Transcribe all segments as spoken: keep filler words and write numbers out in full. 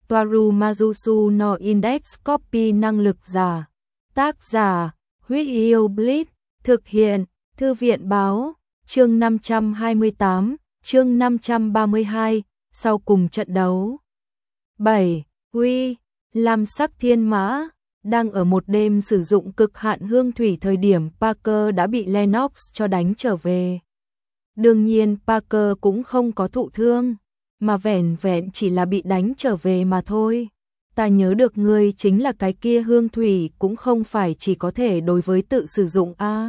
Toaru Majusu no Index Copy năng lực giả. Tác giả, Huyết Yêu Blitz, thực hiện, Thư viện báo, chương năm trăm hai mươi tám, chương năm trăm ba mươi hai, sau cùng trận đấu. bảy. Uy, Lam sắc thiên mã, đang ở một đêm sử dụng cực hạn hương thủy thời điểm Parker đã bị Lennox cho đánh trở về. Đương nhiên Parker cũng không có thụ thương, mà vẻn vẹn chỉ là bị đánh trở về mà thôi. Ta nhớ được ngươi chính là cái kia hương thủy cũng không phải chỉ có thể đối với tự sử dụng a.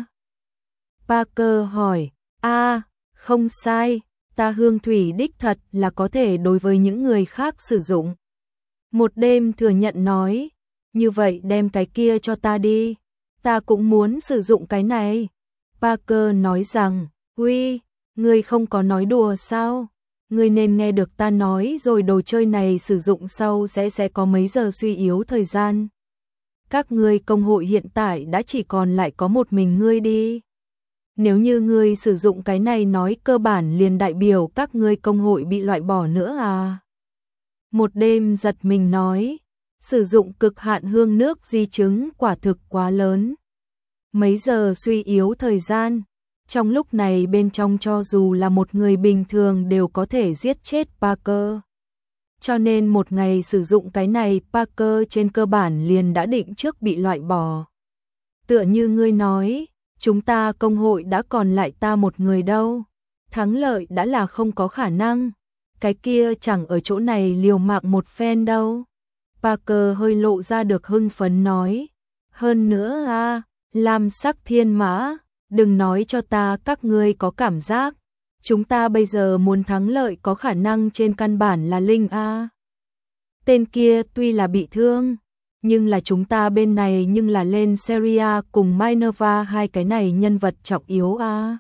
Parker hỏi, a, không sai, ta hương thủy đích thật là có thể đối với những người khác sử dụng. Một đêm thừa nhận nói, như vậy đem cái kia cho ta đi, ta cũng muốn sử dụng cái này. Parker nói rằng, uy, ngươi không có nói đùa sao? Ngươi nên nghe được ta nói rồi, đồ chơi này sử dụng sau sẽ sẽ có mấy giờ suy yếu thời gian. Các ngươi công hội hiện tại đã chỉ còn lại có một mình ngươi đi. Nếu như ngươi sử dụng cái này nói cơ bản liền đại biểu các ngươi công hội bị loại bỏ nữa à? Một đêm giật mình nói, sử dụng cực hạn hương nước di chứng quả thực quá lớn. Mấy giờ suy yếu thời gian, trong lúc này bên trong cho dù là một người bình thường đều có thể giết chết Parker. Cho nên một ngày sử dụng cái này Parker trên cơ bản liền đã định trước bị loại bỏ. Tựa như ngươi nói, chúng ta công hội đã còn lại ta một người đâu. Thắng lợi đã là không có khả năng. Cái kia chẳng ở chỗ này liều mạng một phen đâu. Parker hơi lộ ra được hưng phấn nói. Hơn nữa a, Lam sắc thiên mã, đừng nói cho ta các ngươi có cảm giác. Chúng ta bây giờ muốn thắng lợi có khả năng trên căn bản là Linh a. Tên kia tuy là bị thương, nhưng là chúng ta bên này nhưng là lên Seria cùng Minerva hai cái này nhân vật trọng yếu a.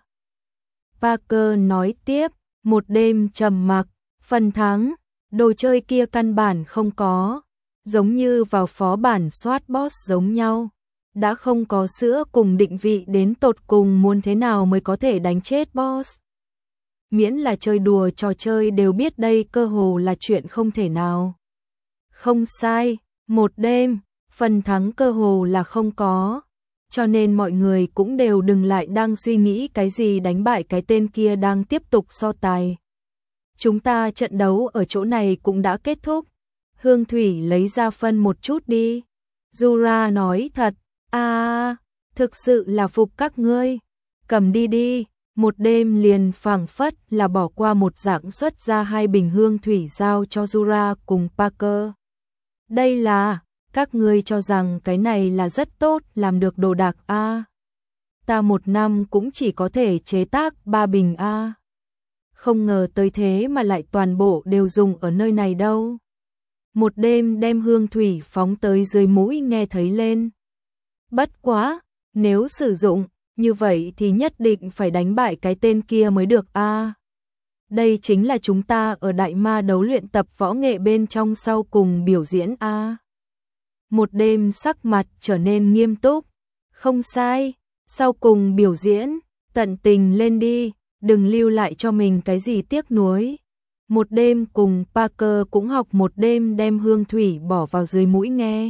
Parker nói tiếp, một đêm trầm mặc, phần thắng, đồ chơi kia căn bản không có, giống như vào phó bản soát boss giống nhau, đã không có sữa cùng định vị đến tột cùng muốn thế nào mới có thể đánh chết boss. Miễn là chơi đùa trò chơi đều biết đây cơ hồ là chuyện không thể nào. Không sai, một đêm, phần thắng cơ hồ là không có, cho nên mọi người cũng đều đừng lại đang suy nghĩ cái gì đánh bại cái tên kia đang tiếp tục so tài. Chúng ta trận đấu ở chỗ này cũng đã kết thúc. Hương thủy lấy ra phân một chút đi. Jura nói thật, a, thực sự là phục các ngươi. Cầm đi đi. Một đêm liền phảng phất là bỏ qua một dạng xuất ra hai bình hương thủy giao cho Jura cùng Parker. Đây là, các ngươi cho rằng cái này là rất tốt làm được đồ đạc a. Ta một năm cũng chỉ có thể chế tác ba bình a. Không ngờ tới thế mà lại toàn bộ đều dùng ở nơi này đâu. Một đêm đem hương thủy phóng tới dưới mũi nghe thấy lên. Bất quá, nếu sử dụng, như vậy thì nhất định phải đánh bại cái tên kia mới được a. Đây chính là chúng ta ở đại ma đấu luyện tập võ nghệ bên trong sau cùng biểu diễn a. Một đêm sắc mặt trở nên nghiêm túc. Không sai, sau cùng biểu diễn, tận tình lên đi, đừng lưu lại cho mình cái gì tiếc nuối. Một đêm cùng Parker cũng học một đêm đem hương thủy bỏ vào dưới mũi nghe.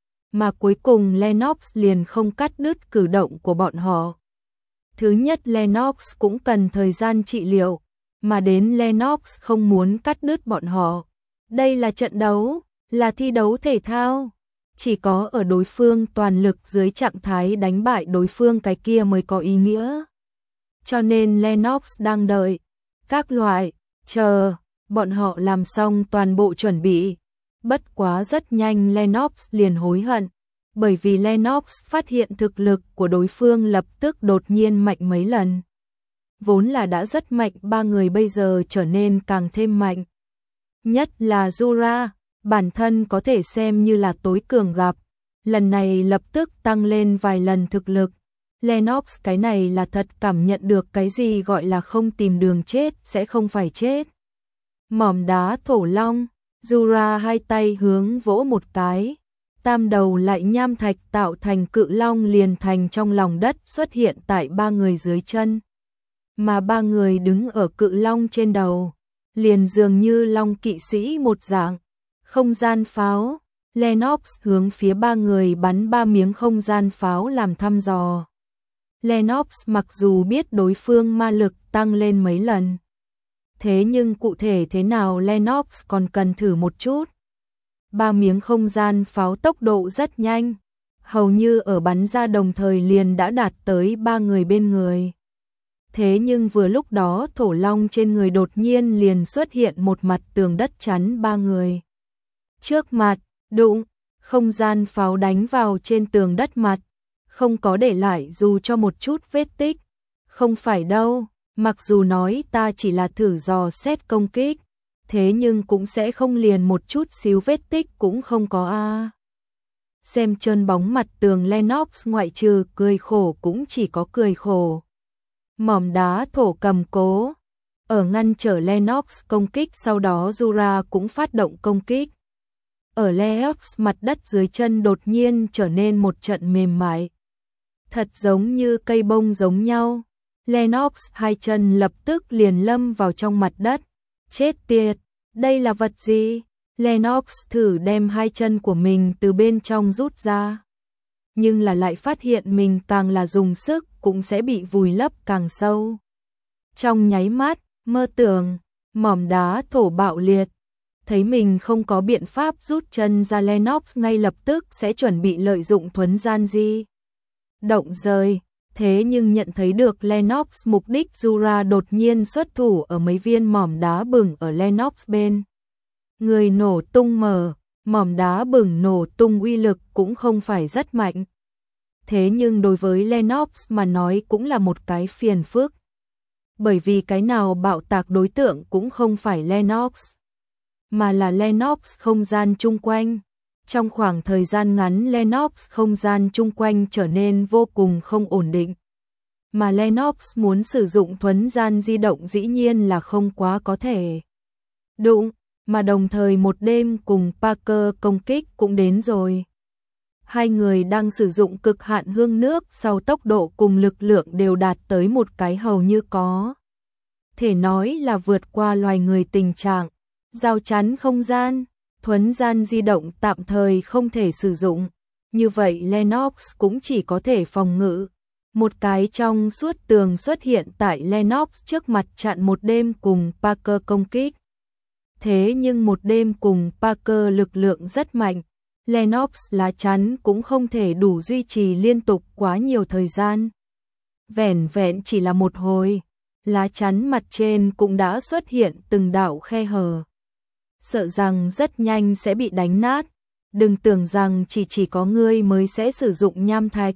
Mà cuối cùng Lennox liền không cắt đứt cử động của bọn họ. Thứ nhất Lennox cũng cần thời gian trị liệu, mà đến Lennox không muốn cắt đứt bọn họ. Đây là trận đấu, là thi đấu thể thao. Chỉ có ở đối phương toàn lực dưới trạng thái đánh bại đối phương cái kia mới có ý nghĩa. Cho nên Lennox đang đợi. Các loại, chờ, bọn họ làm xong toàn bộ chuẩn bị. Bất quá rất nhanh Lennox liền hối hận. Bởi vì Lennox phát hiện thực lực của đối phương lập tức đột nhiên mạnh mấy lần. Vốn là đã rất mạnh, ba người bây giờ trở nên càng thêm mạnh. Nhất là Jura, bản thân có thể xem như là tối cường gặp. Lần này lập tức tăng lên vài lần thực lực. Lennox cái này là thật cảm nhận được cái gì gọi là không tìm đường chết sẽ không phải chết. Mỏm đá thổ long, Jura hai tay hướng vỗ một cái. Tam đầu lại nham thạch tạo thành cự long liền thành trong lòng đất xuất hiện tại ba người dưới chân. Mà ba người đứng ở cự long trên đầu, liền dường như long kỵ sĩ một dạng. Không gian pháo, Lennox hướng phía ba người bắn ba miếng không gian pháo làm thăm dò. Lennox mặc dù biết đối phương ma lực tăng lên mấy lần, thế nhưng cụ thể thế nào Lennox còn cần thử một chút. Ba miếng không gian pháo tốc độ rất nhanh, hầu như ở bắn ra đồng thời liền đã đạt tới ba người bên người. Thế nhưng vừa lúc đó thổ long trên người đột nhiên liền xuất hiện một mặt tường đất chắn ba người. Trước mặt, đụng, không gian pháo đánh vào trên tường đất mặt, không có để lại dù cho một chút vết tích. Không phải đâu, mặc dù nói ta chỉ là thử dò xét công kích, thế nhưng cũng sẽ không liền một chút xíu vết tích cũng không có a. Xem trơn bóng mặt tường Lennox ngoại trừ cười khổ cũng chỉ có cười khổ. Mỏm đá thổ cầm cố, ở ngăn trở Lennox công kích, sau đó Jura cũng phát động công kích. Ở Lennox mặt đất dưới chân đột nhiên trở nên một trận mềm mại. Thật giống như cây bông giống nhau. Lennox hai chân lập tức liền lâm vào trong mặt đất. Chết tiệt, đây là vật gì? Lennox thử đem hai chân của mình từ bên trong rút ra. Nhưng là lại phát hiện mình càng là dùng sức cũng sẽ bị vùi lấp càng sâu. Trong nháy mắt, mơ tưởng, mỏm đá thổ bạo liệt. Thấy mình không có biện pháp rút chân ra, Lennox ngay lập tức sẽ chuẩn bị lợi dụng thuấn gian di động rời. Thế nhưng nhận thấy được Lennox mục đích, Jura đột nhiên xuất thủ ở mấy viên mỏm đá bừng ở Lennox bên người nổ tung mở. Mỏm đá bừng nổ tung uy lực cũng không phải rất mạnh. Thế nhưng đối với Lennox mà nói cũng là một cái phiền phức. Bởi vì cái nào bạo tạc đối tượng cũng không phải Lennox, mà là Lennox không gian chung quanh. Trong khoảng thời gian ngắn Lennox không gian chung quanh trở nên vô cùng không ổn định. Mà Lennox muốn sử dụng thuấn gian di động dĩ nhiên là không quá có thể. Đụng, mà đồng thời một đêm cùng Parker công kích cũng đến rồi. Hai người đang sử dụng cực hạn hương nước, sau tốc độ cùng lực lượng đều đạt tới một cái hầu như có thể nói là vượt qua loài người tình trạng. Giao chắn không gian, thuấn gian di động tạm thời không thể sử dụng. Như vậy Lennox cũng chỉ có thể phòng ngự. Một cái trong suốt tường xuất hiện tại Lennox trước mặt chặn một đêm cùng Parker công kích. Thế nhưng một đêm cùng Parker lực lượng rất mạnh. Lennox lá chắn cũng không thể đủ duy trì liên tục quá nhiều thời gian. Vẻn vẹn chỉ là một hồi, lá chắn mặt trên cũng đã xuất hiện từng đạo khe hở. Sợ rằng rất nhanh sẽ bị đánh nát. Đừng tưởng rằng chỉ chỉ có ngươi mới sẽ sử dụng nham thạch.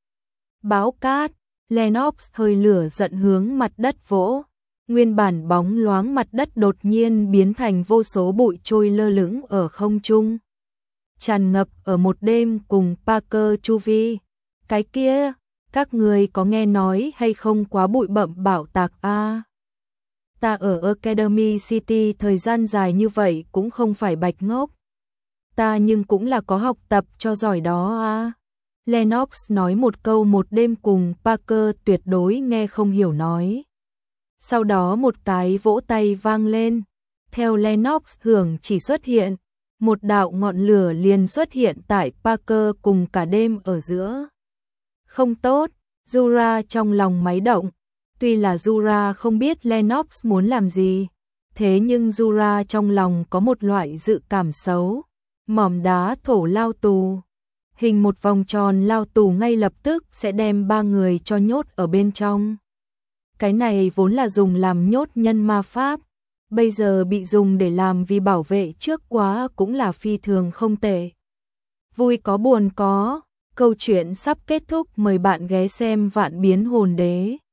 Bão cát, Lennox hơi lửa giận hướng mặt đất vỗ. Nguyên bản bóng loáng mặt đất đột nhiên biến thành vô số bụi trôi lơ lửng ở không trung. Tràn ngập ở một đêm cùng Parker chu vi. Cái kia, các người có nghe nói hay không, quá bụi bặm bạo tạc a? À, ta ở Academy City thời gian dài như vậy cũng không phải bạch ngốc. Ta nhưng cũng là có học tập cho giỏi đó a. À. Lennox nói một câu một đêm cùng Parker tuyệt đối nghe không hiểu nói. Sau đó một cái vỗ tay vang lên. Theo Lennox hưởng chỉ xuất hiện, một đạo ngọn lửa liền xuất hiện tại Parker cùng cả đêm ở giữa. Không tốt, Jura trong lòng máy động. Tuy là Jura không biết Lennox muốn làm gì, thế nhưng Jura trong lòng có một loại dự cảm xấu. Mỏm đá thổ lao tù. Hình một vòng tròn lao tù ngay lập tức sẽ đem ba người cho nhốt ở bên trong. Cái này vốn là dùng làm nhốt nhân ma pháp, bây giờ bị dùng để làm vì bảo vệ trước quá cũng là phi thường không tệ. Vui có buồn có, câu chuyện sắp kết thúc, mời bạn ghé xem Vạn Biến Hồn Đế.